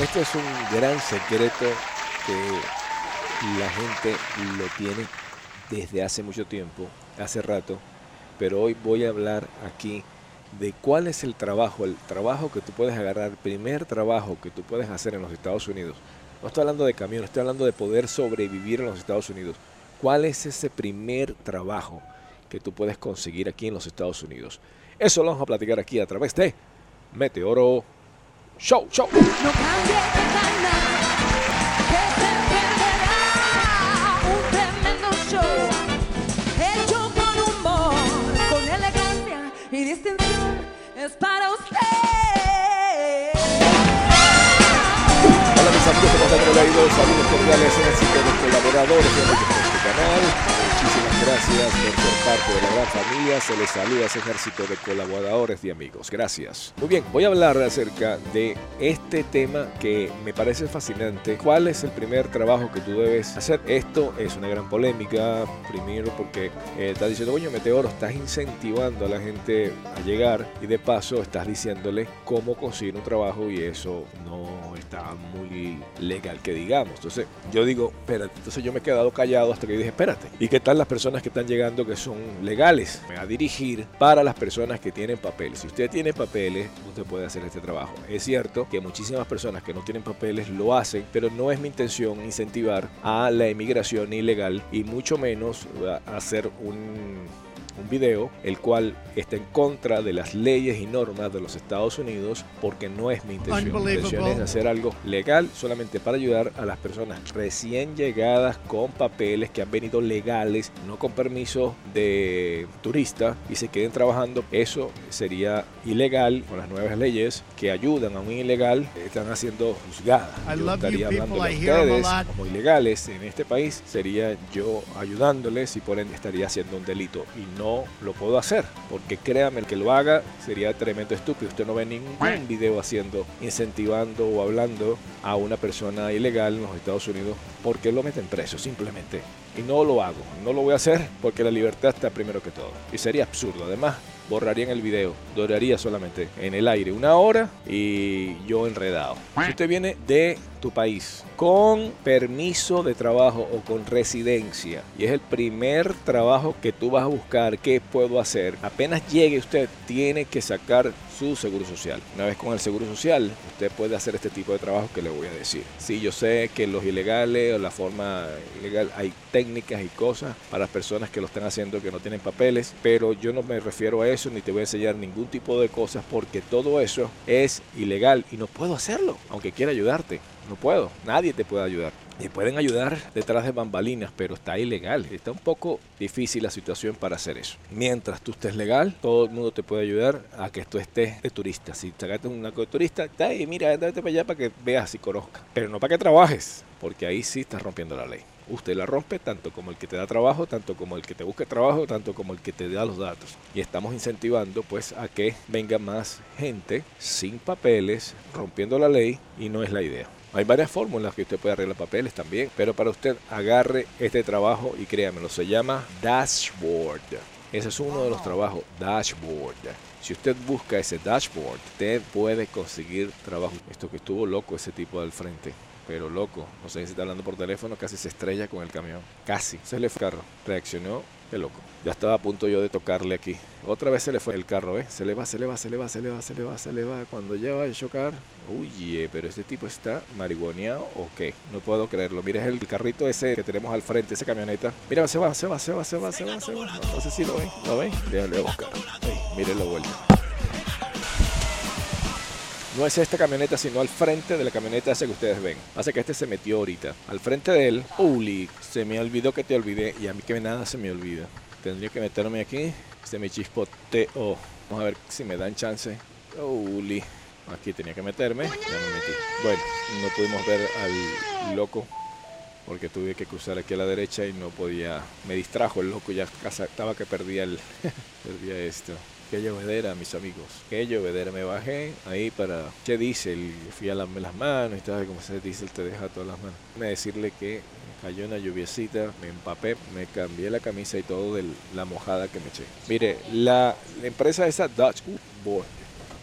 Este es un gran secreto que la gente lo tiene desde hace mucho tiempo, hace rato, pero hoy voy a hablar aquí de cuál es el trabajo que tú puedes agarrar, el primer trabajo que tú puedes hacer en los Estados Unidos. No estoy hablando de camión, estoy hablando de poder sobrevivir en los Estados Unidos. ¿Cuál es ese primer trabajo que tú puedes conseguir aquí en los Estados Unidos? Eso lo vamos a platicar aquí a través de Meteoro Show. No cambies de canal, que te perderá un tremendo show, hecho con humor, con elegancia y distinción, es para usted. Hola mis amigos, ¿cómo están? Saludos cordiales, éxito de colaboradores de este canal. Muchísimas gracias por ser parte de la gran familia. Se les saluda a ese ejército de colaboradores y amigos. Gracias. Muy bien, voy a hablar acerca de este tema que me parece fascinante. ¿Cuál es el primer trabajo que tú debes hacer? Esto es una gran polémica. Primero porque estás diciendo, oye, Meteoro, estás incentivando a la gente a llegar y de paso estás diciéndole cómo conseguir un trabajo y eso no está muy legal que digamos. Entonces yo digo, espérate, entonces yo me he quedado callado hasta que dije, espérate, ¿y qué tal las personas que están llegando que son legales? Me va a dirigir para las personas que tienen papeles. Si usted tiene papeles, usted puede hacer este trabajo. Es cierto que muchísimas personas que no tienen papeles lo hacen, pero no es mi intención incentivar a la inmigración ilegal y mucho menos hacer un video el cual está en contra de las leyes y normas de los Estados Unidos, porque no es mi intención. Mi intención es hacer algo legal solamente para ayudar a las personas recién llegadas con papeles que han venido legales, no con permiso de turista y se queden trabajando. Eso sería ilegal con las nuevas leyes que ayudan a un ilegal. Están siendo juzgadas. Yo estaría hablando de ustedes como ilegales en este país, sería yo ayudándoles y por ende estaría haciendo un delito y no lo puedo hacer, porque créame, el que lo haga sería tremendo estúpido. Usted no ve ningún video incentivando o hablando a una persona ilegal en los Estados Unidos porque lo meten preso simplemente. Y no lo hago, no lo voy a hacer porque la libertad está primero que todo. Y sería absurdo. Además, borrarían el video, duraría solamente en el aire 1 hora y yo enredado. Si usted viene de tu país con permiso de trabajo o con residencia y es el primer trabajo que tú vas a buscar, ¿qué puedo hacer? Apenas llegue usted, tiene que sacar su seguro social. Una vez con el seguro social, usted puede hacer este tipo de trabajo que le voy a decir. Sí, yo sé que los ilegales o la forma ilegal hay técnicas y cosas para las personas que lo están haciendo que no tienen papeles, pero yo no me refiero a eso ni te voy a enseñar ningún tipo de cosas porque todo eso es ilegal y no puedo hacerlo, aunque quiera ayudarte. No puedo, nadie te puede ayudar. Te pueden ayudar detrás de bambalinas, pero está ilegal. Está un poco difícil la situación para hacer eso. Mientras tú estés legal, todo el mundo te puede ayudar a que tú estés de turista. Si te agarras un narco de turista, mira, andate para allá para que veas y conozcas. Pero no para que trabajes, porque ahí sí estás rompiendo la ley. Usted la rompe tanto como el que te da trabajo, tanto como el que te busca trabajo, tanto como el que te da los datos. Y estamos incentivando pues a que venga más gente sin papeles, rompiendo la ley, y no es la idea. Hay varias fórmulas que usted puede arreglar papeles también, pero para usted agarre este trabajo y créamelo, se llama dashboard. Ese es uno de los trabajos, dashboard. Si usted busca ese dashboard, usted puede conseguir trabajo. Esto que estuvo loco ese tipo del frente, pero loco, no sé si está hablando por teléfono, casi se estrella con el camión, casi, se le fue el carro, reaccionó, qué loco. Ya estaba a punto yo de tocarle aquí. Otra vez se le fue el carro, se le va. Cuando ya va a chocar, uy, pero este tipo está marihuaneado o qué. No puedo creerlo. Mira, es el carrito ese que tenemos al frente, esa camioneta. Mira, se va. No sé si lo ven. Déjale a buscar. Mire la vuelta. No es esta camioneta, sino al frente de la camioneta esa que ustedes ven. Pasa que este se metió ahorita. Al frente de él, Uli, se me olvidó que te olvidé. Y a mí que nada se me olvida. Tendría que meterme aquí. Se me chispoteó. Vamos a ver si me dan chance. Uli. Aquí tenía que meterme. Ya me metí. Bueno, no pudimos ver al loco porque tuve que cruzar aquí a la derecha y no podía. Me distrajo el loco. Ya estaba que perdía perdía esto. Qué llovedera, mis amigos. Qué llovedera. Me bajé ahí para... ¿Qué dice? Fui a lavarme las manos y tal. Como se dice, te deja todas las manos. Me decirle que cayó una lluviecita, me empapé, me cambié la camisa y todo de la mojada que me eché. Mire, la empresa esa Dutch Board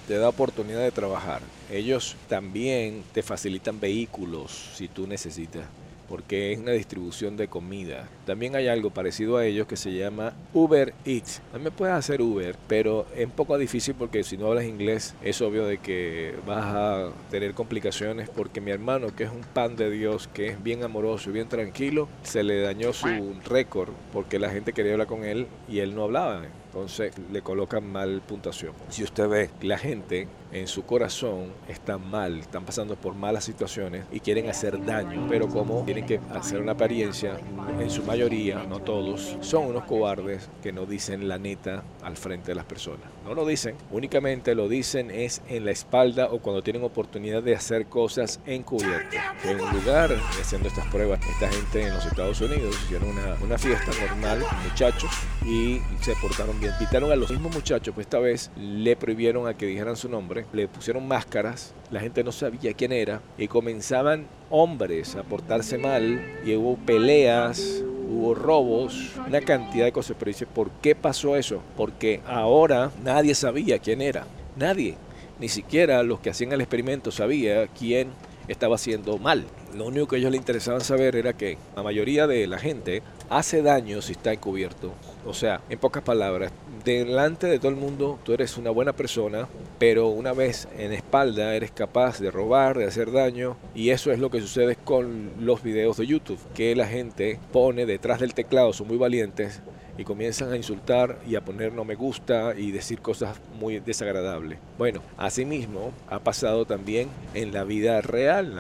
te da oportunidad de trabajar. Ellos también te facilitan vehículos si tú necesitas, porque es una distribución de comida. También hay algo parecido a ellos que se llama Uber Eats. También puedes hacer Uber, pero es un poco difícil porque si no hablas inglés es obvio de que vas a tener complicaciones, porque mi hermano, que es un pan de Dios, que es bien amoroso y bien tranquilo, se le dañó su récord porque la gente quería hablar con él y él no hablaba. Entonces le colocan mal puntuación. Si usted ve, la gente en su corazón está mal, están pasando por malas situaciones y quieren hacer daño, pero como tienen que hacer una apariencia, en su mayoría, no todos, son unos cobardes que no dicen la neta al frente de las personas. No lo dicen, únicamente lo dicen es en la espalda o cuando tienen oportunidad de hacer cosas encubierto. En un lugar, haciendo estas pruebas, esta gente en los Estados Unidos hicieron una fiesta normal, muchachos, y se portaron bien. Invitaron a los mismos muchachos, pues esta vez le prohibieron a que dijeran su nombre, le pusieron máscaras, la gente no sabía quién era y comenzaban hombres a portarse mal y hubo peleas, hubo robos, una cantidad de cosas. Pero dice, ¿por qué pasó eso? Porque ahora nadie sabía quién era, nadie, ni siquiera los que hacían el experimento sabía quién estaba haciendo mal. Lo único que a ellos les interesaba saber era que la mayoría de la gente hace daño si está encubierto. O sea, en pocas palabras, delante de todo el mundo tú eres una buena persona, pero una vez en espalda eres capaz de robar, de hacer daño, y eso es lo que sucede con los videos de YouTube, que la gente pone detrás del teclado, son muy valientes, y comienzan a insultar y a poner no me gusta y decir cosas muy desagradables. Bueno, asimismo ha pasado también en la vida real,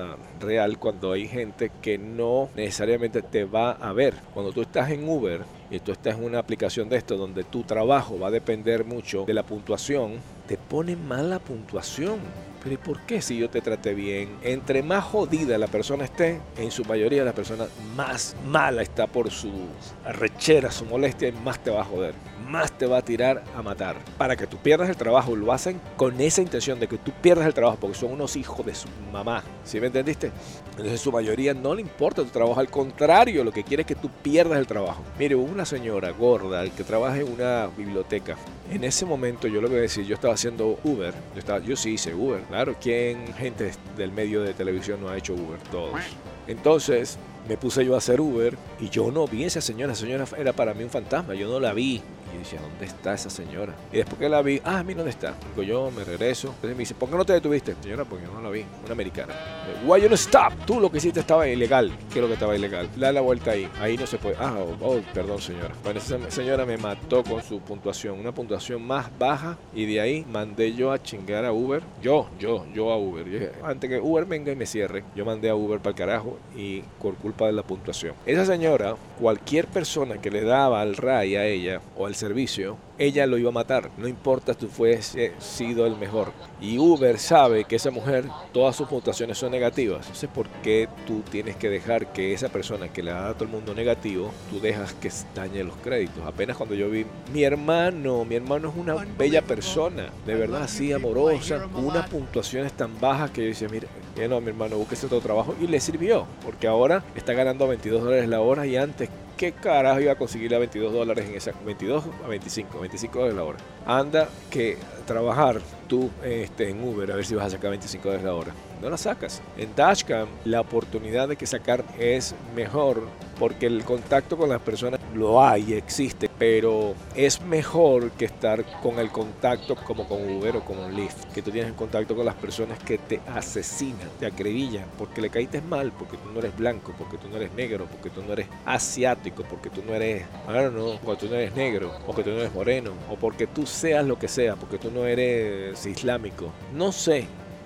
cuando hay gente que no necesariamente te va a ver. Cuando tú estás en Uber y tú estás en una aplicación de esto donde tu trabajo va a depender mucho de la puntuación, te ponen mal la puntuación. Pero ¿y por qué si yo te traté bien? Entre más jodida la persona esté, en su mayoría la persona más mala está por su arrechera, su molestia, y más te va a joder, más te va a tirar a matar. Para que tú pierdas el trabajo, lo hacen con esa intención de que tú pierdas el trabajo, porque son unos hijos de su mamá. ¿Sí me entendiste? Entonces su mayoría no le importa tu trabajo, al contrario, lo que quiere es que tú pierdas el trabajo. Mire, hubo una señora gorda que trabaja en una biblioteca. En ese momento yo lo voy a decir, yo estaba haciendo Uber, yo sí hice Uber, claro, ¿quién gente del medio de televisión no ha hecho Uber? Todos. Entonces me puse yo a hacer Uber y yo no vi a esa señora era para mí un fantasma, yo no la vi. Y yo decía, ¿dónde está esa señora? Y después que la vi, mira dónde está. Digo, yo me regreso. Entonces me dice, ¿por qué no te detuviste? Señora, porque yo no la vi, una americana. Why you not stop? Tú lo que hiciste estaba ilegal. ¿Qué es lo que estaba ilegal? Da la vuelta ahí no se puede. Perdón señora. Bueno, esa señora me mató con su puntuación, una puntuación más baja, y de ahí mandé yo a chingar a Uber. Yo a Uber. Yo dije, antes que Uber venga y me cierre, yo mandé a Uber para el carajo, y por culpa de la puntuación. Esa señora, cualquier persona que le daba al RAI a ella o al servicio, ella lo iba a matar, no importa si tú fuese sido el mejor. Y Uber sabe que esa mujer, todas sus puntuaciones son negativas. Entonces, ¿por qué tú tienes que dejar que esa persona que le da a todo el mundo negativo, tú dejas que dañe los créditos? Apenas cuando yo vi, mi hermano es una bella persona, de verdad, así amorosa, unas puntuaciones tan bajas que yo decía, mira, no, mi hermano, búsquese otro trabajo, y le sirvió, porque ahora está ganando $22 la hora, y antes, ¿qué carajo iba a conseguir a $22 en esa? 22 a 25 $25 la hora. Anda que trabajar tú en Uber a ver si vas a sacar $25 la hora. No la sacas. En Dashcam la oportunidad de que sacar es mejor, porque el contacto con las personas lo hay, existe, pero es mejor que estar con el contacto como con Uber o como Lyft, que tú tienes el contacto con las personas que te asesinan, te acribillan, porque le caíste mal, porque tú no eres blanco, porque tú no eres negro, porque tú no eres asiático, porque tú no eres, porque tú no eres negro, porque tú no eres moreno, o porque tú seas lo que sea, porque tú no eres islámico. No sé.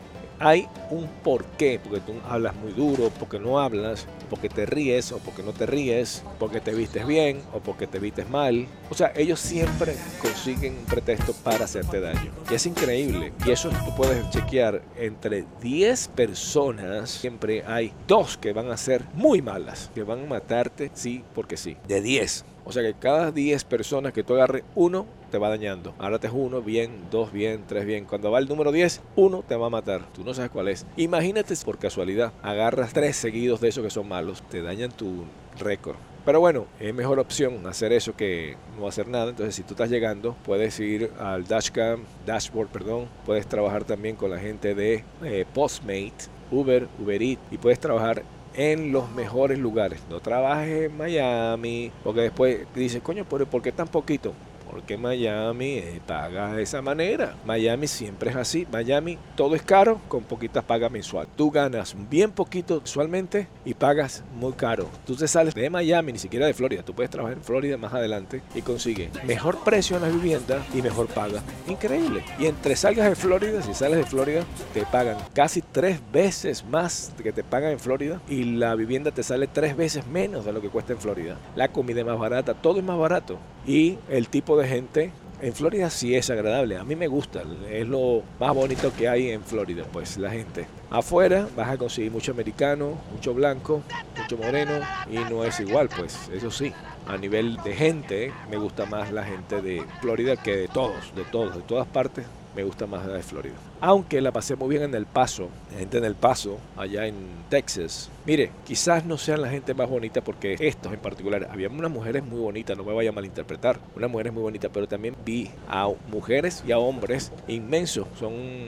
Hay un porqué, porque tú hablas muy duro, porque no hablas, porque te ríes o porque no te ríes, porque te vistes bien o porque te vistes mal. O sea, ellos siempre consiguen un pretexto para hacerte daño. Y es increíble. Y eso tú puedes chequear. Entre 10 personas, siempre hay 2 que van a ser muy malas, que van a matarte sí porque sí. De 10. O sea que cada 10 personas que tú agarres, 1 te va dañando. Ahora te es 1 bien, 2 bien, 3 bien. Cuando va el número 10, 1 te va a matar. Tú no sabes cuál es. Imagínate por casualidad, agarras 3 seguidos de esos que son malos. Te dañan tu récord. Pero bueno, es mejor opción hacer eso que no hacer nada. Entonces, si tú estás llegando, puedes ir al dashboard, puedes trabajar también con la gente de Postmate, Uber Eats, y puedes trabajar en los mejores lugares. No trabajes en Miami, porque después dices, coño, ¿por qué tan poquito? Porque Miami paga de esa manera. Miami siempre es así. Miami todo es caro con poquitas pagas mensual. Tú ganas bien poquito mensualmente y pagas muy caro. Tú te sales de Miami, ni siquiera de Florida. Tú puedes trabajar en Florida más adelante y consigues mejor precio en la vivienda y mejor paga. Increíble. Y entre salgas de Florida, si sales de Florida, te pagan casi 3 veces más que te pagan en Florida y la vivienda te sale 3 veces menos de lo que cuesta en Florida. La comida es más barata, todo es más barato. Y el tipo de gente en Florida sí es agradable, a mí me gusta, es lo más bonito que hay en Florida, pues la gente. Afuera vas a conseguir mucho americano, mucho blanco, mucho moreno y no es igual, pues eso sí. A nivel de gente, me gusta más la gente de Florida que de todas partes. Me gusta más la de Florida. Aunque la pasé muy bien en El Paso. La gente en El Paso, allá en Texas. Mire, quizás no sean la gente más bonita porque estos en particular, había unas mujeres muy bonitas, no me vaya a malinterpretar. Unas mujeres muy bonitas, pero también vi a mujeres y a hombres inmensos. Son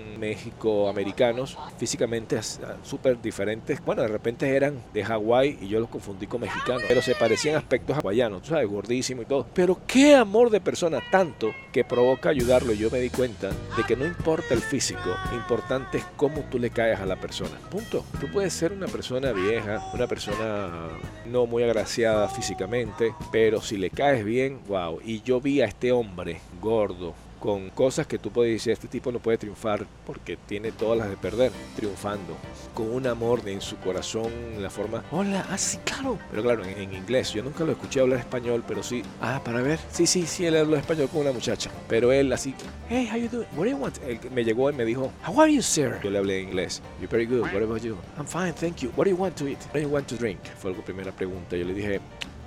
mexicoamericanos, físicamente súper diferentes. Bueno, de repente eran de Hawái y yo los confundí con mexicanos. Pero se parecían aspectos hawaianos, tú sabes, gordísimo y todo. Pero qué amor de persona, tanto que provoca ayudarlo. Yo me di cuenta de que no importa el físico, importante es cómo tú le caes a la persona. Punto. Tú puedes ser una persona vieja, una persona no muy agraciada físicamente, pero si le caes bien, wow. Y yo vi a este hombre gordo, con cosas que tú puedes decir, este tipo no puede triunfar porque tiene todas las de perder, triunfando, con un amor en su corazón, en la forma, hola, sí, claro, pero claro, en inglés, yo nunca lo escuché hablar español, pero sí, para ver, sí, él habló español con una muchacha, pero él así, hey, how you doing, what do you want, él me llegó y me dijo, how are you, sir, yo le hablé en inglés, you're very good, what about you, I'm fine, thank you, what do you want to eat, what do you want to drink, fue la primera pregunta, yo le dije,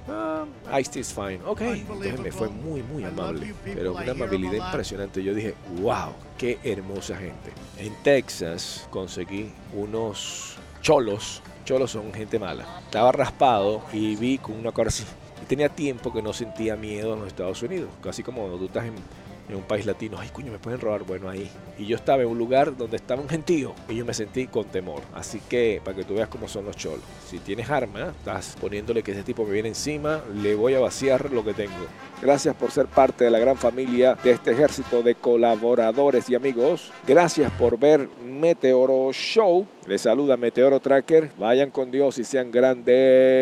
iced tea is fine. Ok, entonces me fue muy amable, pero una amabilidad impresionante. Yo dije, wow, qué hermosa gente. En Texas conseguí unos cholos. Cholos son gente mala. Estaba raspado y vi con una cara así. Y tenía tiempo que no sentía miedo en los Estados Unidos. Casi como cuando tú estás en un país latino, ay coño, me pueden robar, bueno ahí. Y yo estaba en un lugar donde estaba un gentío y yo me sentí con temor. Así que, para que tú veas cómo son los cholos. Si tienes arma, estás poniéndole que ese tipo me viene encima, le voy a vaciar lo que tengo. Gracias por ser parte de la gran familia de este ejército de colaboradores y amigos. Gracias por ver Meteoro Show. Les saluda Meteoro Tracker. Vayan con Dios y sean grandes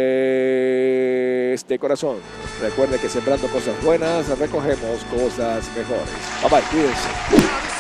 de corazón. Recuerden que sembrando cosas buenas, recogemos cosas mejores. Bye bye, cuídense.